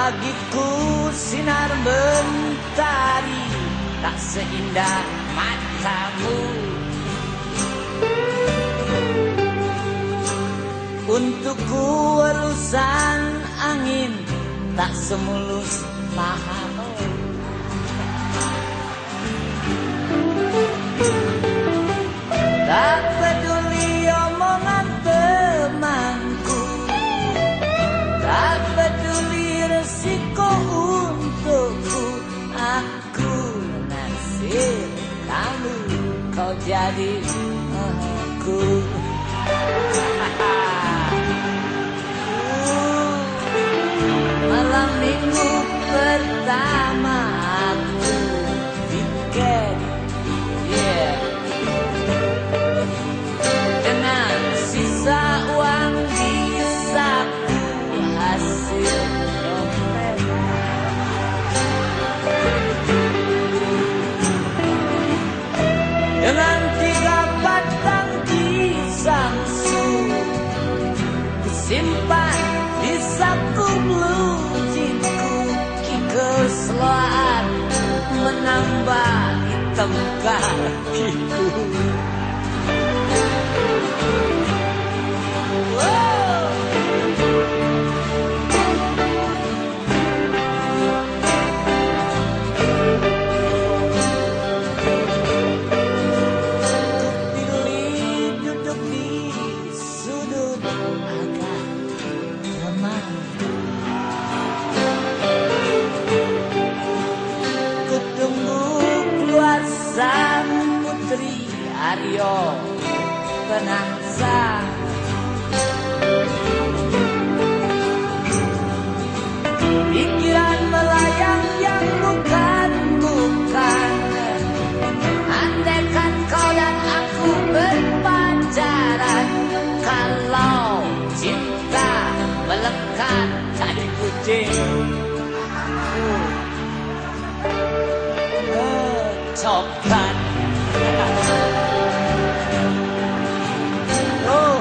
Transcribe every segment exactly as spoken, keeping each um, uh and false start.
Bagiku sinar mentari tak seindah matamu. Untukku urusan angin tak semulus pahamu. Tak peduli omongan temanku, tak peduli resiko untukku. Aku nasib kamu, kau jadi aku. Malam minggu pertama aku weekend, yeah, dengan sisa uang di saku hasil dompet. Dengan tiga batang pisang simpan di saku blue jeansku. Kekeselaan menambah hitam kakiku. Sang putri Aryo Penangsa, pikiran melayang yang bukan-bukan. Andaikan kau dan aku berpacaran, kalau cinta melekat jadi kucing. Coklat. Oh,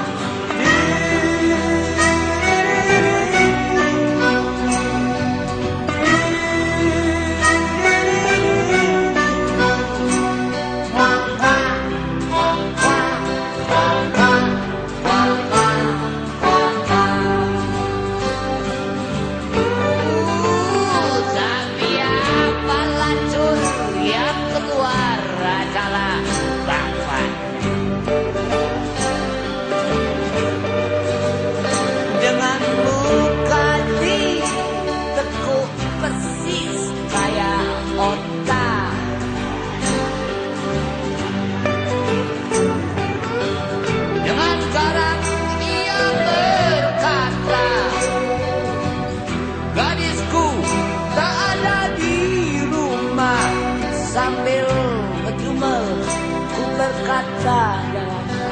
sambil ngedumel ku berkata dalam